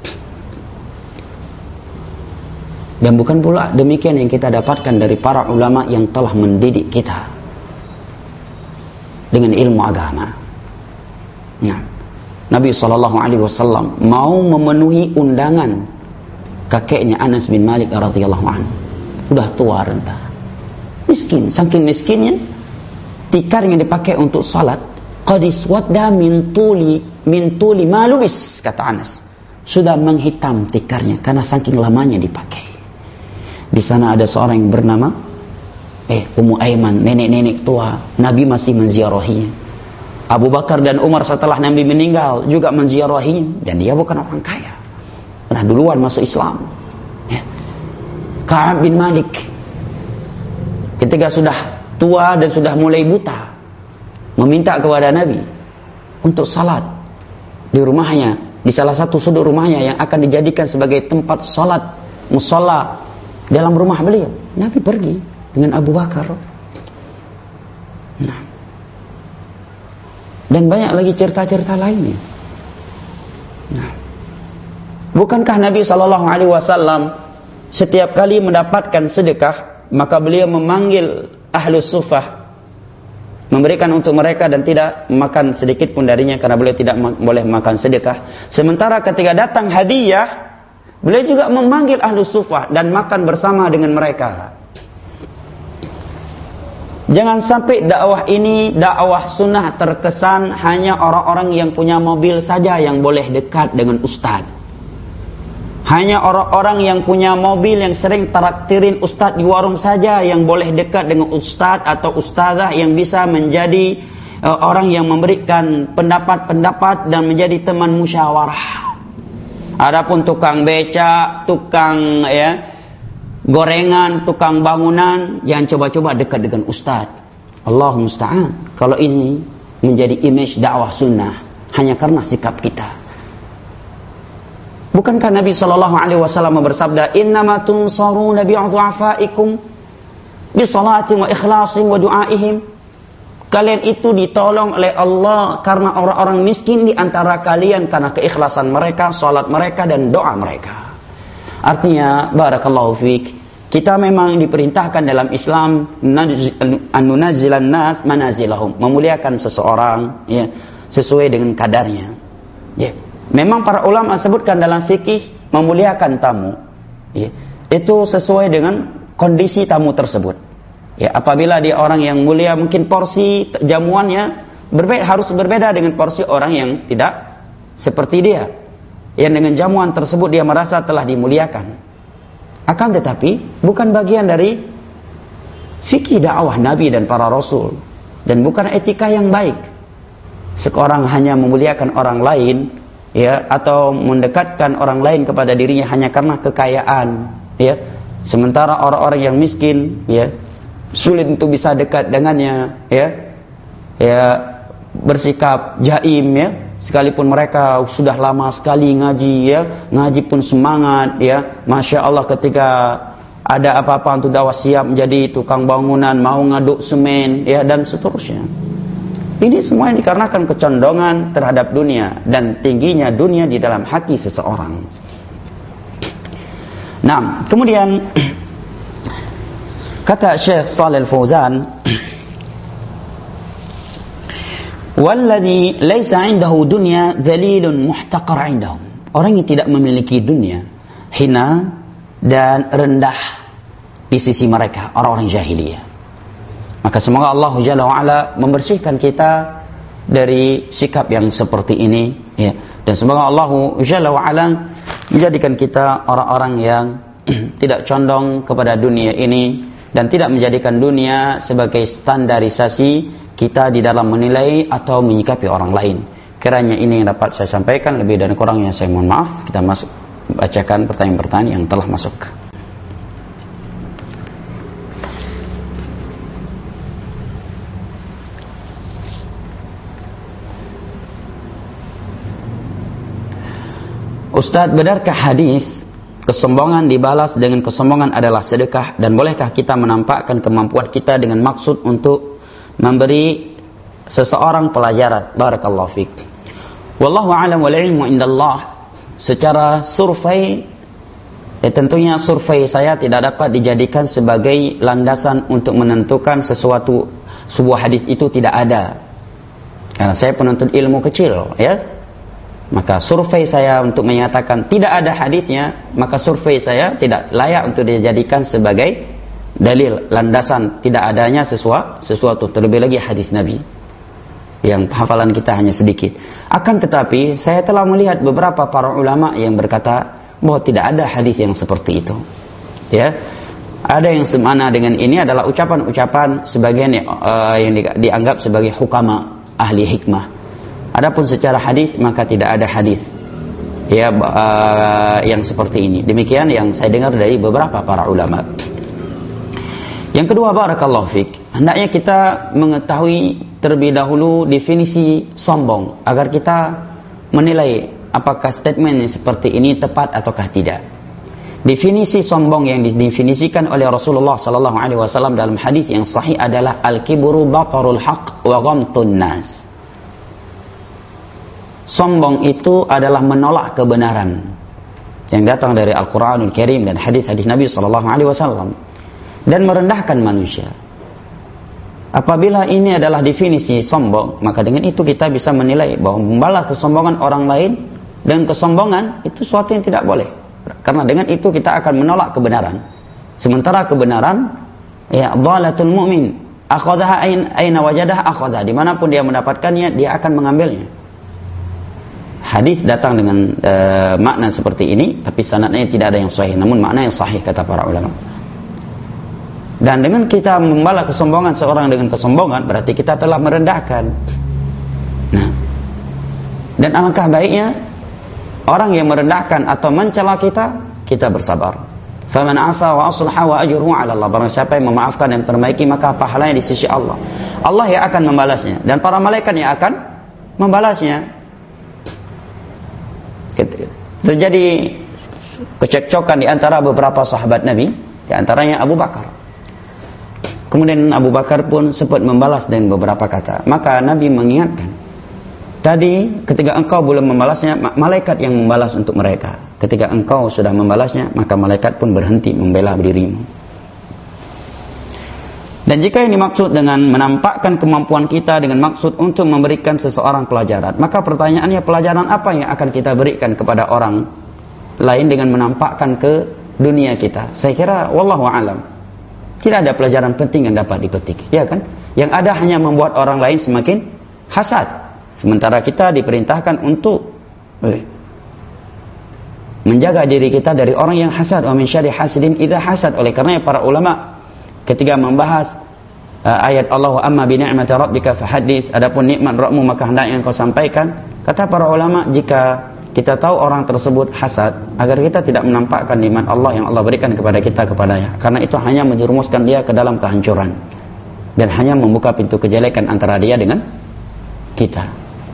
[SPEAKER 1] Dan bukan pula demikian yang kita dapatkan dari para ulama yang telah mendidik kita dengan ilmu agama. Nah, Nabi shallallahu alaihi wasallam mau memenuhi undangan kakeknya Anas bin Malik radhiyallahu anhu. Udah tua renta, miskin, saking miskinnya tikar yang dipakai untuk salat qad iswadda min tuli min tuli ma lubis, kata Anas, sudah menghitam tikarnya karena saking lamanya dipakai. Di sana ada seorang yang bernama eh Ummu Aiman, nenek-nenek tua. Nabi masih menziarahinya. Abu Bakar dan Umar setelah Nabi meninggal juga menziarahinya, dan dia bukan orang kaya, pernah duluan masuk Islam. Ya. Ka'ab bin Malik ketika sudah tua dan sudah mulai buta, meminta kepada Nabi untuk salat di rumahnya, di salah satu sudut rumahnya yang akan dijadikan sebagai tempat salat musalla dalam rumah beliau. Nabi pergi dengan Abu Bakar. Nah, dan banyak lagi cerita-cerita lainnya. Nah, bukankah Nabi shallallahu alaihi wasallam setiap kali mendapatkan sedekah, maka beliau memanggil ahlus sufah, memberikan untuk mereka dan tidak makan sedikit pun darinya karena beliau tidak boleh makan sedekah. Sementara ketika datang hadiah, beliau juga memanggil ahlus sufah dan makan bersama dengan mereka. Jangan sampai dakwah ini, dakwah sunnah, terkesan hanya orang-orang yang punya mobil saja yang boleh dekat dengan ustaz. Hanya orang-orang yang punya mobil yang sering traktirin ustaz di warung saja yang boleh dekat dengan ustaz atau ustazah yang bisa menjadi uh, orang yang memberikan pendapat-pendapat dan menjadi teman musyawarah. Adapun tukang becak, tukang ya gorengan, tukang bangunan, jangan coba-coba dekat dengan ustaz. Allahu musta'an. Kalau ini menjadi image dakwah sunnah hanya karena sikap kita. Bukankah Nabi sallallahu alaihi wasallam bersabda, "Innama tunsaruna bi'dha'afaikum bi salatin wa ikhlasin wa du'aihim." Kalian itu ditolong oleh Allah karena orang-orang miskin di antara kalian karena keikhlasan mereka, salat mereka dan doa mereka. Artinya, barakallahu fiik, kita memang diperintahkan dalam Islam an-nunazzilan nas manazilahum, memuliakan seseorang ya sesuai dengan kadarnya. Ya. Memang para ulama sebutkan dalam fikih memuliakan tamu. Ya. Itu sesuai dengan kondisi tamu tersebut. Ya, apabila dia orang yang mulia, mungkin porsi jamuannya berbeda, harus berbeda dengan porsi orang yang tidak seperti dia. Yang dengan jamuan tersebut dia merasa telah dimuliakan. Akan tetapi bukan bagian dari fikih dakwah Nabi dan para Rasul, dan bukan etika yang baik. Seorang hanya memuliakan orang lain, ya, atau mendekatkan orang lain kepada dirinya hanya karena kekayaan, ya. Sementara orang-orang yang miskin, ya, sulit untuk bisa dekat dengannya, ya, ya, bersikap jaim, ya, sekalipun mereka sudah lama sekali ngaji, ya, ngaji pun semangat, ya, masya Allah, ketika ada apa-apa untuk dakwah siap menjadi tukang bangunan, mau ngaduk semen, ya, dan seterusnya. Ini semua dikarenakan kecondongan terhadap dunia dan tingginya dunia di dalam hati seseorang. Nah, kemudian kata Syekh Shalih Al-Fauzan, "Walladzi laisa 'indahu dunya dzalilun muhtaqar 'indahum." Orang yang tidak memiliki dunia hina dan rendah di sisi mereka, orang-orang jahiliyah. Maka semoga Allah Jalla wa'ala membersihkan kita dari sikap yang seperti ini, ya. Dan semoga Allah Jalla wa'ala menjadikan kita orang-orang yang tidak condong kepada dunia ini, dan tidak menjadikan dunia sebagai standarisasi kita di dalam menilai atau menyikapi orang lain. Kiranya ini yang dapat saya sampaikan, lebih dan kurangnya saya mohon maaf. Kita masuk bacakan pertanyaan-pertanyaan yang telah masuk. Ustaz, benarkah hadis kesombongan dibalas dengan kesombongan adalah sedekah, dan bolehkah kita menampakkan kemampuan kita dengan maksud untuk memberi seseorang pelajaran? Barakallahu fiik. Wallahu a'lam wal ilmu indallah. Secara survei, ya tentunya survei saya tidak dapat dijadikan sebagai landasan untuk menentukan sesuatu, sebuah hadis itu tidak ada. Karena saya penuntut ilmu kecil, ya. Maka survei saya untuk menyatakan tidak ada hadisnya, maka survei saya tidak layak untuk dijadikan sebagai dalil, landasan tidak adanya sesuatu, sesuatu terlebih lagi hadis Nabi yang hafalan kita hanya sedikit. Akan tetapi saya telah melihat beberapa para ulama yang berkata bahwa tidak ada hadis yang seperti itu, ya. Ada yang semana dengan ini adalah ucapan-ucapan sebagian uh, yang di, dianggap sebagai hukama, ahli hikmah. Adapun secara hadis maka tidak ada hadis, ya, uh, yang seperti ini. Demikian yang saya dengar dari beberapa para ulama. Yang kedua, barakallahu fik, hendaknya kita mengetahui terlebih dahulu definisi sombong agar kita menilai apakah statement yang seperti ini tepat ataukah tidak. Definisi sombong yang didefinisikan oleh Rasulullah sallallahu alaihi wasallam dalam hadis yang sahih adalah al-kibru batarul haqq wa ghamtun nas. Sombong itu adalah menolak kebenaran yang datang dari Al-Quranul Karim dan hadis-hadis Nabi sallallahu alaihi wasallam, dan merendahkan manusia. Apabila ini adalah definisi sombong, maka dengan itu kita bisa menilai bahwa membalas kesombongan orang lain dengan kesombongan itu sesuatu yang tidak boleh. Karena dengan itu kita akan menolak kebenaran. Sementara kebenaran, ya, dhalatul mu'min, akhadhaha aina wajadaha akhadha, dimanapun dia mendapatkannya dia akan mengambilnya. Hadis datang dengan uh, makna seperti ini, tapi sanadnya tidak ada yang sahih, namun makna yang sahih kata para ulama. Dan dengan kita membalas kesombongan seorang dengan kesombongan, berarti kita telah merendahkan. Nah, dan alangkah baiknya orang yang merendahkan atau mencela kita, kita bersabar. Faman afa wa aslaha wa ajruhu 'ala Allah. Barang siapa yang memaafkan dan memperbaiki, maka pahalanya di sisi Allah. Allah yang akan membalasnya, dan para malaikat yang akan membalasnya. Terjadi kecekcokan di antara beberapa sahabat Nabi, di antaranya Abu Bakar. Kemudian Abu Bakar pun sempat membalas dengan beberapa kata. Maka Nabi mengingatkan, tadi ketika engkau belum membalasnya, malaikat yang membalas untuk mereka. Ketika engkau sudah membalasnya, maka malaikat pun berhenti membela dirimu. Dan jika yang dimaksud dengan menampakkan kemampuan kita dengan maksud untuk memberikan seseorang pelajaran, maka pertanyaannya, pelajaran apa yang akan kita berikan kepada orang lain dengan menampakkan ke dunia kita? Saya kira wallahu alam, Tidak ada pelajaran penting yang dapat dipetik, ya kan? Yang ada hanya membuat orang lain semakin hasad. Sementara kita diperintahkan untuk eh, menjaga diri kita dari orang yang hasad. Wa min syarri hasidin idza hasad. Oleh karena para ulama ketika membahas uh, ayat Allah wa amma bi ni'mati rabbika fahaddits, adapun nikmat Rabbmu maka hendaknya engkau sampaikan. Kata para ulama, jika kita tahu orang tersebut hasad, agar kita tidak menampakkan nikmat Allah yang Allah berikan kepada kita kepadanya, karena itu hanya menjerumuskan dia ke dalam kehancuran dan hanya membuka pintu kejelekan antara dia dengan kita.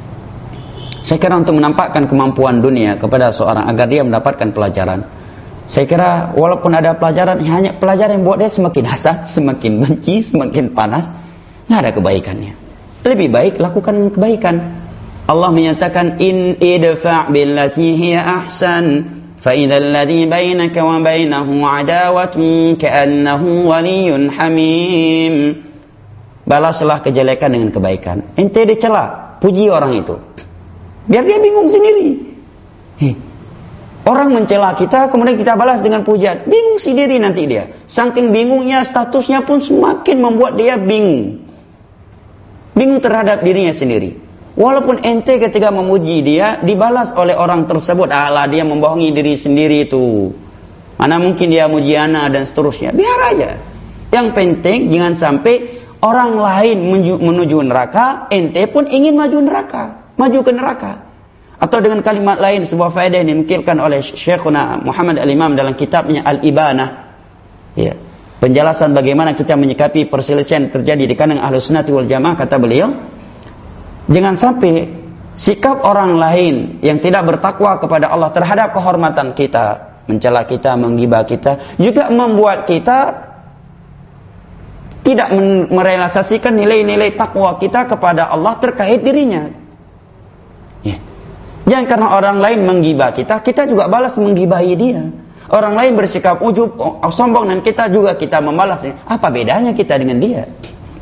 [SPEAKER 1] Saya kira untuk menampakkan kemampuan dunia kepada seorang agar dia mendapatkan pelajaran, saya kira walaupun ada pelajaran, hanya pelajaran yang buat dia semakin hasad, semakin benci, semakin panas, nggak ada kebaikannya. Lebih baik lakukan kebaikan. Allah menyatakan in idfa' billati hiya ahsan fa idzal ladzi bainaka wa bainahu adawatun ka'annahu waliyyun hamim. Balaslah kejelekan dengan kebaikan. Ente dicela, puji orang itu. Biar dia bingung sendiri. Hei. Orang mencela kita, kemudian kita balas dengan pujian. Bingung sendiri nanti dia. Saking bingungnya, statusnya pun semakin membuat dia bingung. Bingung terhadap dirinya sendiri. Walaupun ente ketika memuji dia, dibalas oleh orang tersebut. Alah, dia membohongi diri sendiri itu. Mana mungkin dia muji ana dan seterusnya. Biar aja. Yang penting jangan sampai orang lain menuju neraka, ente pun ingin maju neraka. Maju ke neraka. Atau dengan kalimat lain, sebuah faedah yang dinukilkan oleh Syekhuna Muhammad Al-Imam dalam kitabnya Al-Ibanah. Ya. Penjelasan bagaimana kita menyikapi perselisihan yang terjadi di kalangan Ahlus Sunnah wal Jamaah, kata beliau, jangan sampai sikap orang lain yang tidak bertakwa kepada Allah terhadap kehormatan kita, mencela kita, menggibah kita, juga membuat kita tidak merealisasikan nilai-nilai takwa kita kepada Allah terkait dirinya. Ya. Jangan karena orang lain menggibah kita, kita juga balas menggibahi dia. Orang lain bersikap ujub, sombong, dan kita juga kita membalasnya. Apa bedanya kita dengan dia?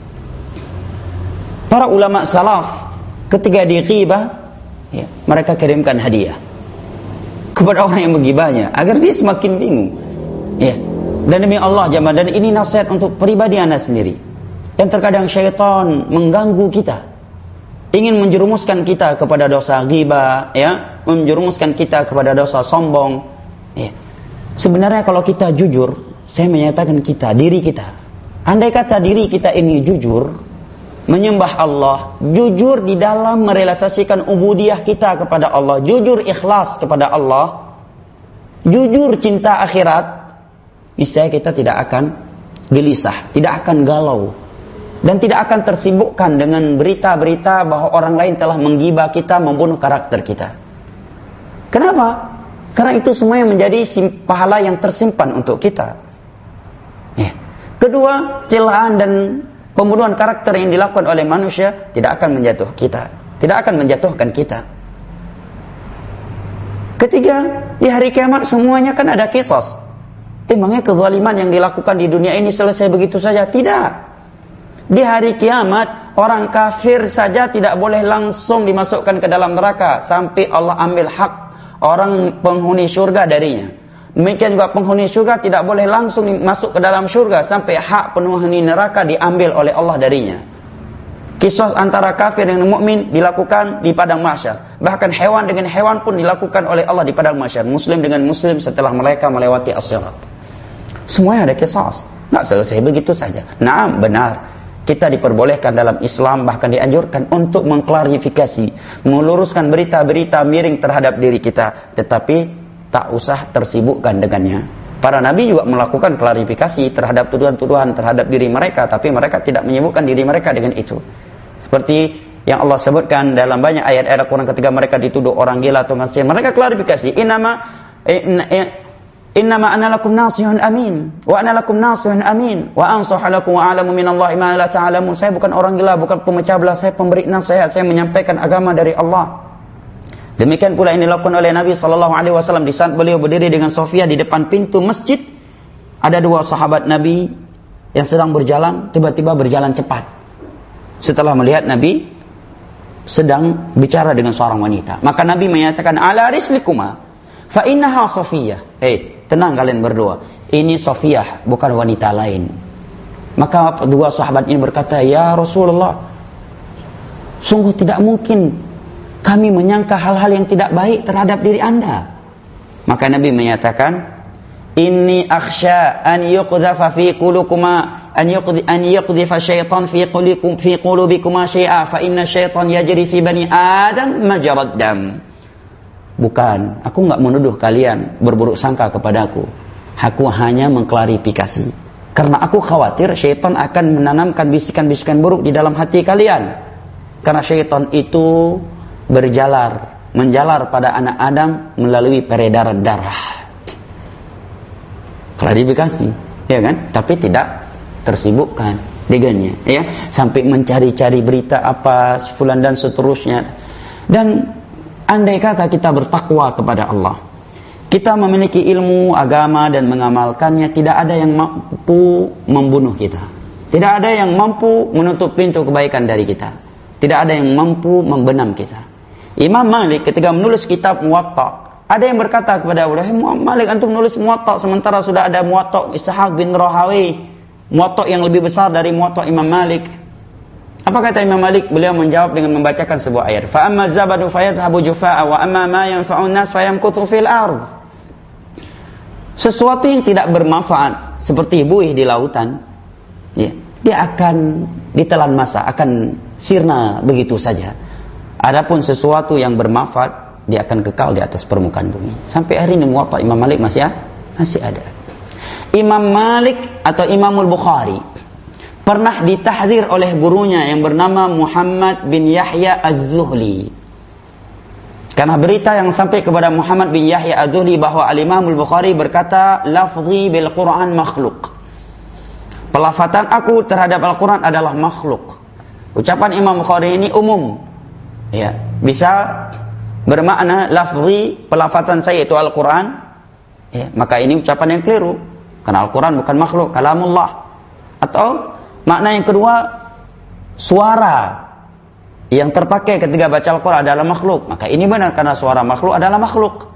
[SPEAKER 1] Para ulama salaf ketika dighibah, ya, mereka kirimkan hadiah kepada orang yang menggibahnya agar dia semakin bingung. Ya. Dan demi Allah jemaah, dan ini nasihat untuk pribadi Anda sendiri. Yang terkadang syaitan mengganggu kita, ingin menjerumuskan kita kepada dosa ghibah, ya, menjerumuskan kita kepada dosa sombong. Ya. Sebenarnya kalau kita jujur, saya menyatakan kita, diri kita, andai kata diri kita ini jujur menyembah Allah, jujur di dalam merealisasikan ubudiyah kita kepada Allah, jujur ikhlas kepada Allah, jujur cinta akhirat, niscaya kita tidak akan gelisah, tidak akan galau, dan tidak akan tersibukkan dengan berita-berita bahwa orang lain telah menggibah kita, membunuh karakter kita. Kenapa? Karena itu semuanya menjadi pahala yang tersimpan untuk kita. Ya. Kedua, celaan dan pembunuhan karakter yang dilakukan oleh manusia tidak akan menjatuh kita, tidak akan menjatuhkan kita. Ketiga, di hari kiamat semuanya kan ada kisos. Emangnya kezaliman yang dilakukan di dunia ini selesai begitu saja? Tidak. Di hari kiamat, orang kafir saja tidak boleh langsung dimasukkan ke dalam neraka sampai Allah ambil hak orang penghuni syurga darinya. Demikian juga penghuni syurga tidak boleh langsung masuk ke dalam syurga sampai hak penghuni neraka diambil oleh Allah darinya. Kisah antara kafir dengan mukmin dilakukan di padang mahsyar. Bahkan hewan dengan hewan pun dilakukan oleh Allah di padang mahsyar. Muslim dengan muslim setelah mereka melewati as-sirat. Semuanya ada kisah. Tidak selesai begitu saja. Nah, benar. Kita diperbolehkan dalam Islam, bahkan dianjurkan untuk mengklarifikasi, meluruskan berita-berita miring terhadap diri kita, tetapi tak usah tersibukkan dengannya. Para nabi juga melakukan klarifikasi terhadap tuduhan-tuduhan terhadap diri mereka, tapi mereka tidak menyibukkan diri mereka dengan itu. Seperti yang Allah sebutkan dalam banyak ayat-ayat Al-Quran ketika mereka dituduh orang gila atau ngasih, mereka klarifikasi, innama innama ana lakum nasihun amin wa ana lakum nasihun amin wa ansahu lakum wa a'lamu minallahi ma la ta'lamun. Saya bukan orang gila, bukan pemecah belah, saya pemberi nasihat, saya menyampaikan agama dari Allah. Demikian pula yang dilakukan oleh Nabi sallallahu alaihi wasallam di saat beliau berdiri dengan Sofia di depan pintu masjid. Ada dua sahabat Nabi yang sedang berjalan, tiba-tiba berjalan cepat. Setelah melihat Nabi sedang bicara dengan seorang wanita, maka Nabi menyatakan, ala rislikuma fa innaha Sofiyah. Hei, tenang kalian berdua, ini Sofiyah, bukan wanita lain. Maka dua sahabat ini berkata, "Ya Rasulullah, sungguh tidak mungkin kami menyangka hal-hal yang tidak baik terhadap diri Anda." Maka Nabi menyatakan, "Inni akhsha an yuqdhafa fi qulubikuma an yuqdhi an yuqdhifa syaitan fi qulubikum fi qulubikuma syai'a fa inna syaitan yajri fi bani Adam majrad dam." Bukan, aku enggak menuduh kalian berburuk sangka kepadaku. Aku hanya mengklarifikasi. Karena aku khawatir syaitan akan menanamkan bisikan-bisikan buruk di dalam hati kalian. Karena syaitan itu berjalar, menjalar pada anak Adam melalui peredaran darah. Klarifikasi, ya kan? Tapi tidak tersibukkan dengannya, ya. Sampai mencari-cari berita apa, fulan dan seterusnya. Dan andai kata kita bertakwa kepada Allah, kita memiliki ilmu agama dan mengamalkannya, tidak ada yang mampu membunuh kita. Tidak ada yang mampu menutup pintu kebaikan dari kita. Tidak ada yang mampu membenam kita. Imam Malik ketika menulis kitab Muwatta, ada yang berkata kepada beliau, "Imam Malik, antum menulis Muwatta sementara sudah ada Muwatta Ishaq bin Rahawi, Muwatta yang lebih besar dari Muwatta Imam Malik." Apa kata Imam Malik? Beliau menjawab dengan membacakan sebuah ayat, "Fa amma zabadu fayadhhabu jufaa'a wa amma ma yanfa'un nas fayamkuthu fil ardh." Sesuatu yang tidak bermanfaat seperti buih di lautan, ya, dia akan ditelan masa, akan sirna begitu saja. Adapun sesuatu yang bermanfaat, dia akan kekal di atas permukaan bumi. Sampai hari ini Muwatta Imam Malik masih masih ada. Imam Malik atau Imamul Bukhari pernah ditahdzir oleh gurunya yang bernama Muhammad bin Yahya Az-Zuhli. Karena berita yang sampai kepada Muhammad bin Yahya Az-Zuhli bahwa Al-Imamul Bukhari berkata, "Lafzi bil Quran makhluk." Pelafatan aku terhadap Al-Quran adalah makhluk. Ucapan Imam Bukhari ini umum, ya, bisa bermakna lafzi, pelafatan saya itu Al-Quran, ya, maka ini ucapan yang keliru, karena Al-Quran bukan makhluk, kalamullah. Atau makna yang kedua, suara yang terpakai ketika baca Al-Quran adalah makhluk, maka ini benar karena suara makhluk adalah makhluk.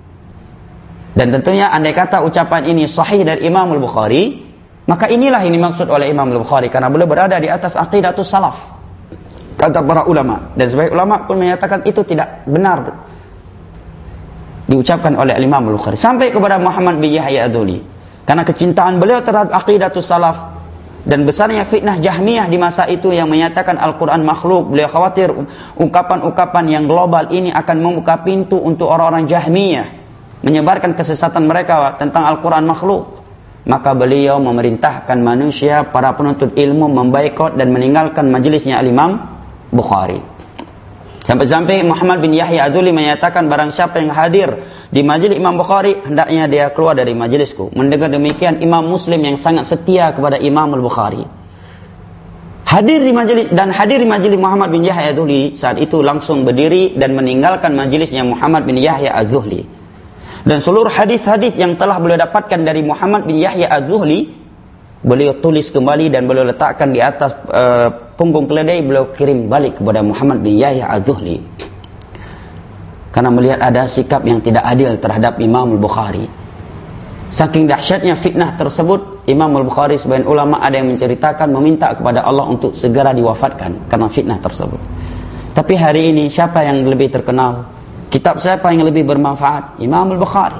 [SPEAKER 1] Dan tentunya andai kata ucapan ini sahih dari Imamul Bukhari, maka inilah yang dimaksud oleh Imamul Bukhari, karena beliau berada di atas aqidatus salaf, kata para ulama. Dan sebagai ulama pun menyatakan itu tidak benar diucapkan oleh Imamul Bukhari. Sampai kepada Muhammad bin Yahya Az-Zuhli, karena kecintaan beliau terhadap aqidatus salaf dan besarnya fitnah Jahmiyah di masa itu yang menyatakan Al-Quran makhluk. Beliau khawatir ungkapan-ungkapan yang global ini akan membuka pintu untuk orang-orang Jahmiyah menyebarkan kesesatan mereka tentang Al-Quran makhluk. Maka beliau memerintahkan manusia, para penuntut ilmu, membaikot dan meninggalkan majelisnya Al-Imam Bukhari. Sampai-sampai Muhammad bin Yahya Az-Zuhli menyatakan, barang siapa yang hadir di majelis Imam Bukhari, hendaknya dia keluar dari majelisku. Mendengar demikian, Imam Muslim yang sangat setia kepada Imam Al-Bukhari hadir di majelis, dan hadir di majelis Muhammad bin Yahya Az-Zuhli saat itu langsung berdiri dan meninggalkan majelisnya Muhammad bin Yahya Az-Zuhli. Dan seluruh hadis-hadis yang telah beliau dapatkan dari Muhammad bin Yahya Az-Zuhli, beliau tulis kembali dan beliau letakkan di atas uh, punggung keledai, beliau kirim balik kepada Muhammad bin Yahya Az-Zuhli. Karena melihat ada sikap yang tidak adil terhadap Imam Al-Bukhari. Saking dahsyatnya fitnah tersebut, Imam Al-Bukhari sebagian ulama ada yang menceritakan meminta kepada Allah untuk segera diwafatkan karena fitnah tersebut. Tapi hari ini siapa yang lebih terkenal? Kitab siapa yang lebih bermanfaat? Imam Al-Bukhari.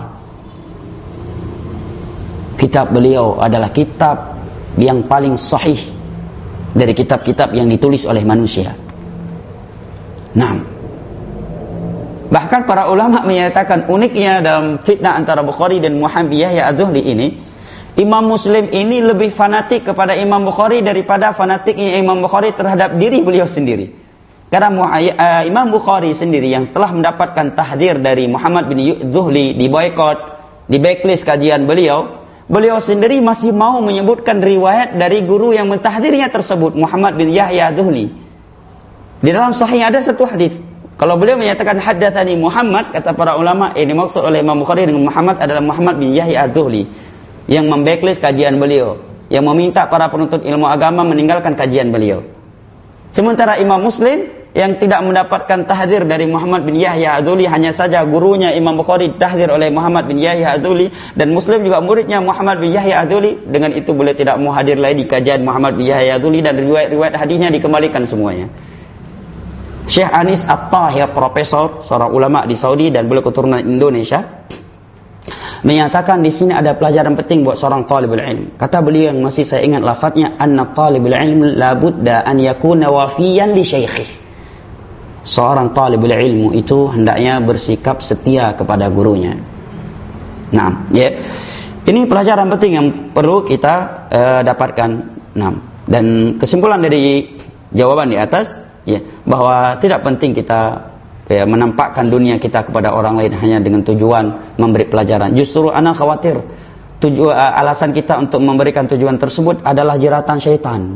[SPEAKER 1] Kitab beliau adalah kitab yang paling sahih dari kitab-kitab yang ditulis oleh manusia. Nah, bahkan para ulama menyatakan uniknya dalam fitnah antara Bukhari dan Muhammad bin Yahya Az-Zuhli ini, Imam Muslim ini lebih fanatik kepada Imam Bukhari daripada fanatiknya Imam Bukhari terhadap diri beliau sendiri. Karena uh, Imam Bukhari sendiri yang telah mendapatkan tahdzir dari Muhammad bin Zuhli, di boykot, di backlist kajian beliau, beliau sendiri masih mau menyebutkan riwayat dari guru yang mentahdzirnya tersebut, Muhammad bin Yahya Az-Zuhli. Di dalam sahih ada satu hadis. Kalau beliau menyatakan haddatsani Muhammad, kata para ulama, ini maksud oleh Imam Bukhari dengan Muhammad adalah Muhammad bin Yahya Az-Zuhli yang membacklist kajian beliau, yang meminta para penuntut ilmu agama meninggalkan kajian beliau. Sementara Imam Muslim yang tidak mendapatkan tahdzir dari Muhammad bin Yahya Adzuli, hanya saja gurunya Imam Bukhari tahdzir oleh Muhammad bin Yahya Adzuli, dan Muslim juga muridnya Muhammad bin Yahya Adzuli, dengan itu boleh tidak mau hadir lagi di kajian Muhammad bin Yahya Adzuli, dan riwayat-riwayat hadisnya dikembalikan semuanya. Syekh Anis At-Tahir, profesor, seorang ulama di Saudi dan beliau keturunan Indonesia, menyatakan di sini ada pelajaran penting buat seorang talibul ilm. Kata beliau yang masih saya ingat lafadznya, anna talibul ilm la budda an yakuna wafiyan li syaikhi. Seorang talibul ilmu itu hendaknya bersikap setia kepada gurunya. Nah, ya. Ini pelajaran penting yang perlu kita uh, dapatkan. Nah, dan kesimpulan dari jawaban di atas, ya, bahwa tidak penting kita ya, menampakkan dunia kita kepada orang lain hanya dengan tujuan memberi pelajaran. Justru ana khawatir tujuan alasan kita untuk memberikan tujuan tersebut adalah jeratan syaitan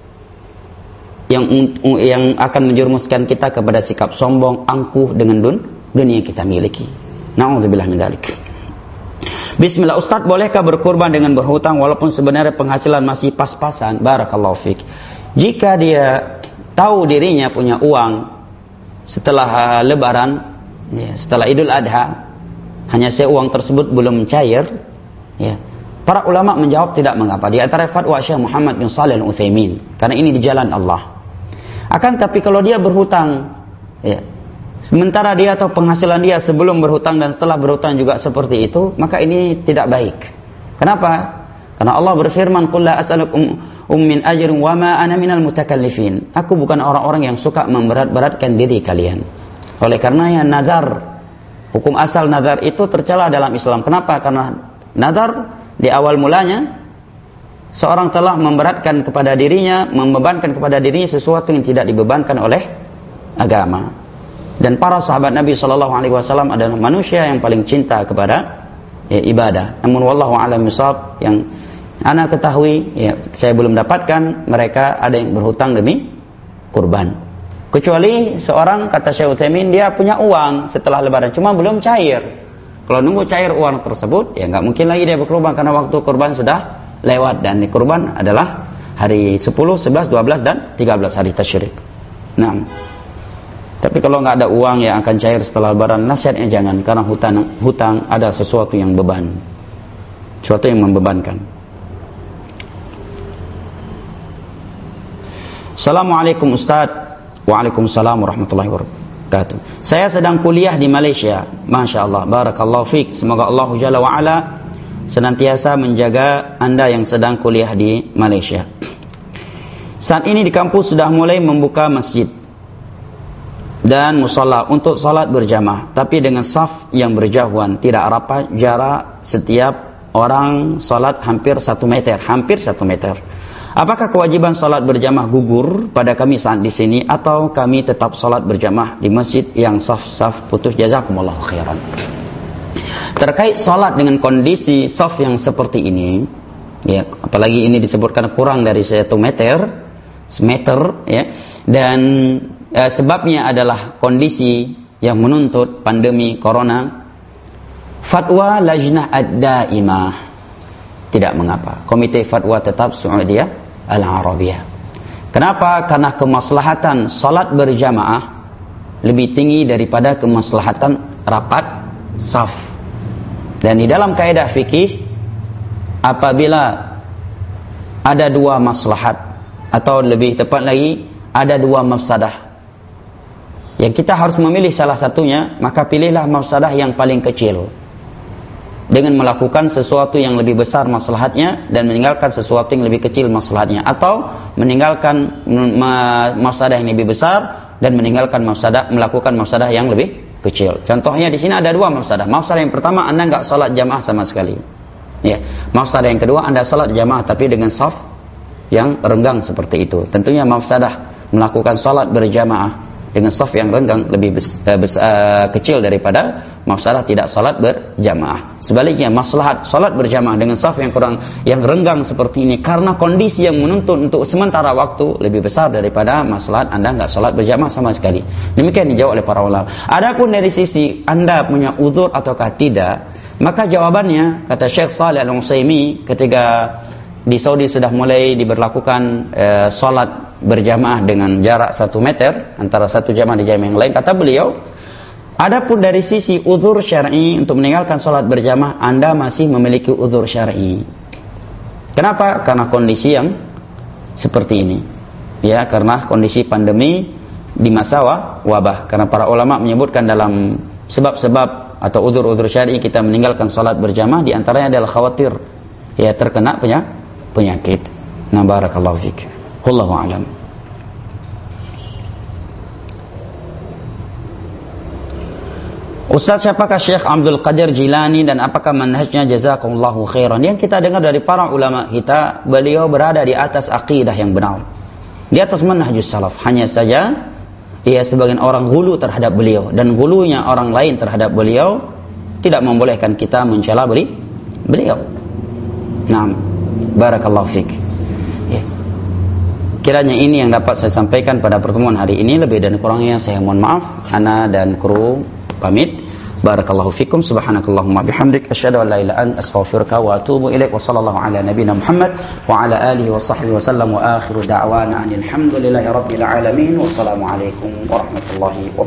[SPEAKER 1] yang yang akan menjerumuskan kita kepada sikap sombong, angkuh dengan dun, dunia yang kita miliki. Na'udzubillah min dzalik. Bismillah, Ustaz, bolehkah berkurban dengan berhutang walaupun sebenarnya penghasilan masih pas-pasan? Barakallahu fik. Jika dia tahu dirinya punya uang setelah uh, lebaran, ya, setelah Idul Adha, hanya saya uang tersebut belum cair, ya, para ulama menjawab tidak mengapa. Di antara fatwa Syekh Muhammad bin Shalih Al-Utsaimin, karena ini di jalan Allah. Akan tapi kalau dia berhutang, ya, sementara dia atau penghasilan dia sebelum berhutang dan setelah berhutang juga seperti itu, maka ini tidak baik. Kenapa? Karena Allah berfirman, "Qul la as'alukum min ajrin wa ma ana minal mutakallifin." Aku bukan orang-orang yang suka memberat-beratkan diri kalian. Oleh karenanya nazar, hukum asal nazar itu tercela dalam Islam. Kenapa? Karena nazar di awal mulanya seorang telah memberatkan kepada dirinya, membebankan kepada dirinya sesuatu yang tidak dibebankan oleh agama. Dan para sahabat Nabi sallallahu alaihi wasallam adalah manusia yang paling cinta kepada ya, ibadah. Namun wallahu a'lam bishawab, yang ana ketahui, ya, saya belum dapatkan mereka ada yang berhutang demi kurban. Kecuali seorang, kata Syekh Utsaimin, dia punya uang setelah lebaran, cuma belum cair. Kalau nunggu cair uang tersebut, ya nggak mungkin lagi dia berkurban, karena waktu kurban sudah lewat, dan kurban adalah hari sepuluh, sebelas, dua belas, dan tiga belas hari tasyrik. Nah, tapi kalau nggak ada uang yang akan cair setelah lebaran, nasihatnya jangan, karena hutang, hutang ada sesuatu yang beban, sesuatu yang membebankan. Assalamualaikum Ustaz. Waalaikumsalam warahmatullahi wabarakatuh. Saya sedang kuliah di Malaysia. Masya Allah, barakallahu fiik. Semoga Allah Jalla wa'ala senantiasa menjaga Anda yang sedang kuliah di Malaysia. Saat ini di kampus sudah mulai membuka masjid dan musalla untuk salat berjamaah, tapi dengan saf yang berjauhan, tidak rapat jarak, setiap orang salat hampir satu meter, hampir satu meter. Apakah kewajiban salat berjamaah gugur pada kami saat di sini, atau kami tetap salat berjamaah di masjid yang saf-saf putus? Jazakumullahu khairan. Terkait salat dengan kondisi saf yang seperti ini, ya, apalagi ini disebutkan kurang dari satu meter, semeter, ya, dan eh, sebabnya adalah kondisi yang menuntut pandemi corona, fatwa Lajnah Ad-Daimah tidak mengapa. Komite Fatwa Tetap Saudiyah Al-Arabiyah. Kenapa? Karena kemaslahatan salat berjamaah lebih tinggi daripada kemaslahatan rapat saf. Dan di dalam kaidah fikih, apabila ada dua maslahat, atau lebih tepat lagi ada dua mafsadah, yang kita harus memilih salah satunya, maka pilihlah mafsadah yang paling kecil dengan melakukan sesuatu yang lebih besar maslahatnya dan meninggalkan sesuatu yang lebih kecil maslahatnya, atau meninggalkan mafsadah yang lebih besar dan meninggalkan mafsadah, melakukan mafsadah yang lebih kecil. Contohnya di sini ada dua mafsadah. Mafsadah yang pertama, Anda enggak salat jamaah sama sekali. Ya. Mafsadah yang kedua, Anda salat jamaah tapi dengan saf yang renggang seperti itu. Tentunya mafsadah melakukan salat berjamaah dengan saf yang renggang lebih bes, uh, bes, uh, kecil daripada mafsadah tidak salat berjamaah. Sebaliknya, maslahat salat berjamaah dengan saf yang kurang, yang renggang seperti ini karena kondisi yang menuntut untuk sementara waktu lebih besar daripada maslahat Anda enggak salat berjamaah sama sekali. Demikian dijawab oleh para ulama. Adapun dari sisi Anda punya uzur ataukah tidak, maka jawabannya, kata Syekh Shalih Al-Utsaimin, ketika di Saudi sudah mulai diberlakukan uh, salat berjamaah dengan jarak satu meter antara satu jamaah di jamaah yang lain. Kata beliau, adapun dari sisi uzur syar'i untuk meninggalkan sholat berjamaah, Anda masih memiliki uzur syar'i. Kenapa? Karena kondisi yang seperti ini. Ya, karena kondisi pandemi di masa wabah. Karena para ulama menyebutkan dalam sebab-sebab atau uzur-uzur syar'i kita meninggalkan sholat berjamaah, di antaranya adalah khawatir ya terkena penyakit. Nah, barakallahu fik. Wallahu a'lam. Ustaz, siapakah Syekh Abdul Qadir Jilani dan apakah manhajnya? Jazakumullahu khairan. Yang kita dengar dari para ulama kita, beliau berada di atas akidah yang benar, di atas manhajus salaf. Hanya saja ia sebagian orang gulu terhadap beliau, dan gulunya orang lain terhadap beliau tidak membolehkan kita mencela beliau. Nah, barakallahu fik. Ya. Kiranya ini yang dapat saya sampaikan pada pertemuan hari ini. Lebih dan kurangnya saya mohon maaf. Ana dan kru pamit. Barakallahu fikum. Subhanakallahumma bihamdik asyhadu an la ilaha illa anta astaghfiruka wa atubu ilaik. Wa sallallahu ala nabiyyina Muhammad wa ala alihi wa sahbihi wa sallam wa akhiru da'wana alhamdulillahi rabbil alamin. Wassalamu alaikum warahmatullahi wabarakatuh.